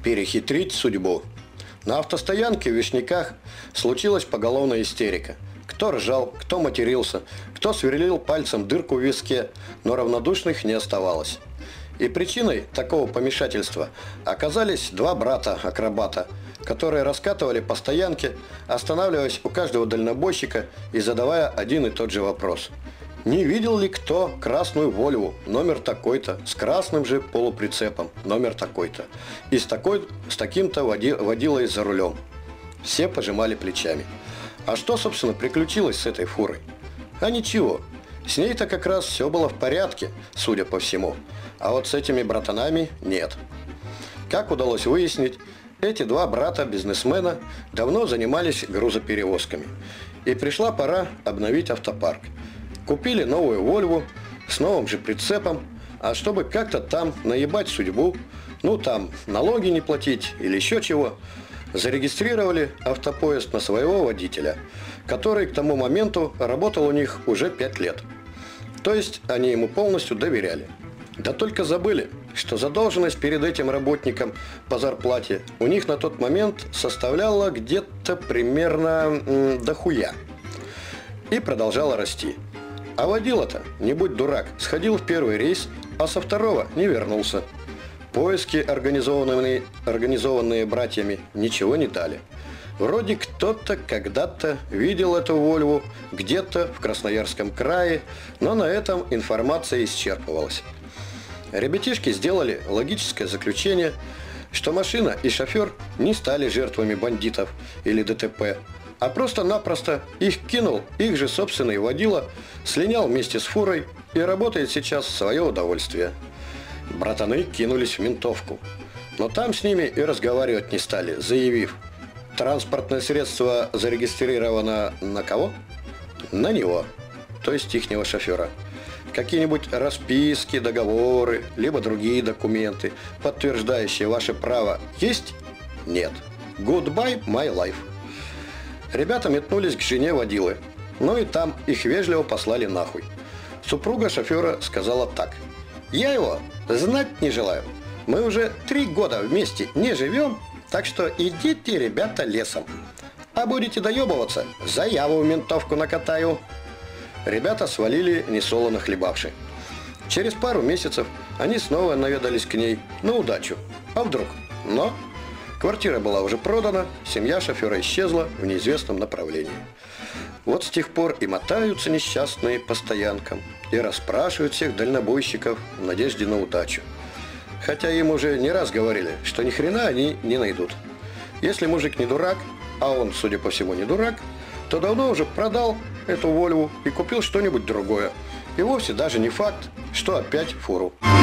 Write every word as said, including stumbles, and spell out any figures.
Перехитрить судьбу. На автостоянке в Вишняках случилась поголовная истерика. Кто ржал, кто матерился, кто сверлил пальцем дырку в виске, но равнодушных не оставалось. И причиной такого помешательства оказались два брата-акробата, которые раскатывали по стоянке, останавливаясь у каждого дальнобойщика и задавая один и тот же вопрос. Не видел ли кто красную Вольву, номер такой-то, с красным же полуприцепом, номер такой-то, и с, такой, с таким-то води, водилой за рулем? Все пожимали плечами. А что, собственно, приключилось с этой фурой? А ничего, с ней-то как раз все было в порядке, судя по всему, а вот с этими братанами нет. Как удалось выяснить, эти два брата-бизнесмена давно занимались грузоперевозками, и пришла пора обновить автопарк. Купили новую Вольву с новым же прицепом, а чтобы как-то там наебать судьбу, ну там налоги не платить или еще чего, зарегистрировали автопоезд на своего водителя, который к тому моменту работал у них уже пять лет. То есть они ему полностью доверяли. Да только забыли, что задолженность перед этим работником по зарплате у них на тот момент составляла где-то примерно м, дохуя. И продолжала расти. А водила-то, не будь дурак, сходил в первый рейс, а со второго не вернулся. Поиски, организованные, организованные братьями, ничего не дали. Вроде кто-то когда-то видел эту Вольву где-то в Красноярском крае, но на этом информация исчерпывалась. Ребятишки сделали логическое заключение, что машина и шофер не стали жертвами бандитов или ДТП, а просто-напросто их кинул их же собственный водила, слинял вместе с фурой и работает сейчас в свое удовольствие. Братаны кинулись в ментовку, но там с ними и разговаривать не стали, заявив: транспортное средство зарегистрировано на кого? На него, то есть ихнего шофера. Какие-нибудь расписки, договоры, либо другие документы, подтверждающие ваше право, есть? Нет. Goodbye, my life. Ребята метнулись к жене водилы, ну и там их вежливо послали нахуй. Супруга шофера сказала так: я его знать не желаю. Мы уже три года вместе не живем, так что идите, ребята, лесом. А будете доебываться, заяву в ментовку накатаю. Ребята свалили, несолоно хлебавши. Через пару месяцев они снова наведались к ней на удачу. А вдруг? Но квартира была уже продана, семья шофера исчезла в неизвестном направлении. Вот с тех пор и мотаются несчастные по стоянкам, и расспрашивают всех дальнобойщиков в надежде на удачу. Хотя им уже не раз говорили, что ни хрена они не найдут. Если мужик не дурак, а он, судя по всему, не дурак, то давно уже продал эту Вольву и купил что-нибудь другое. И вовсе даже не факт, что опять фуру.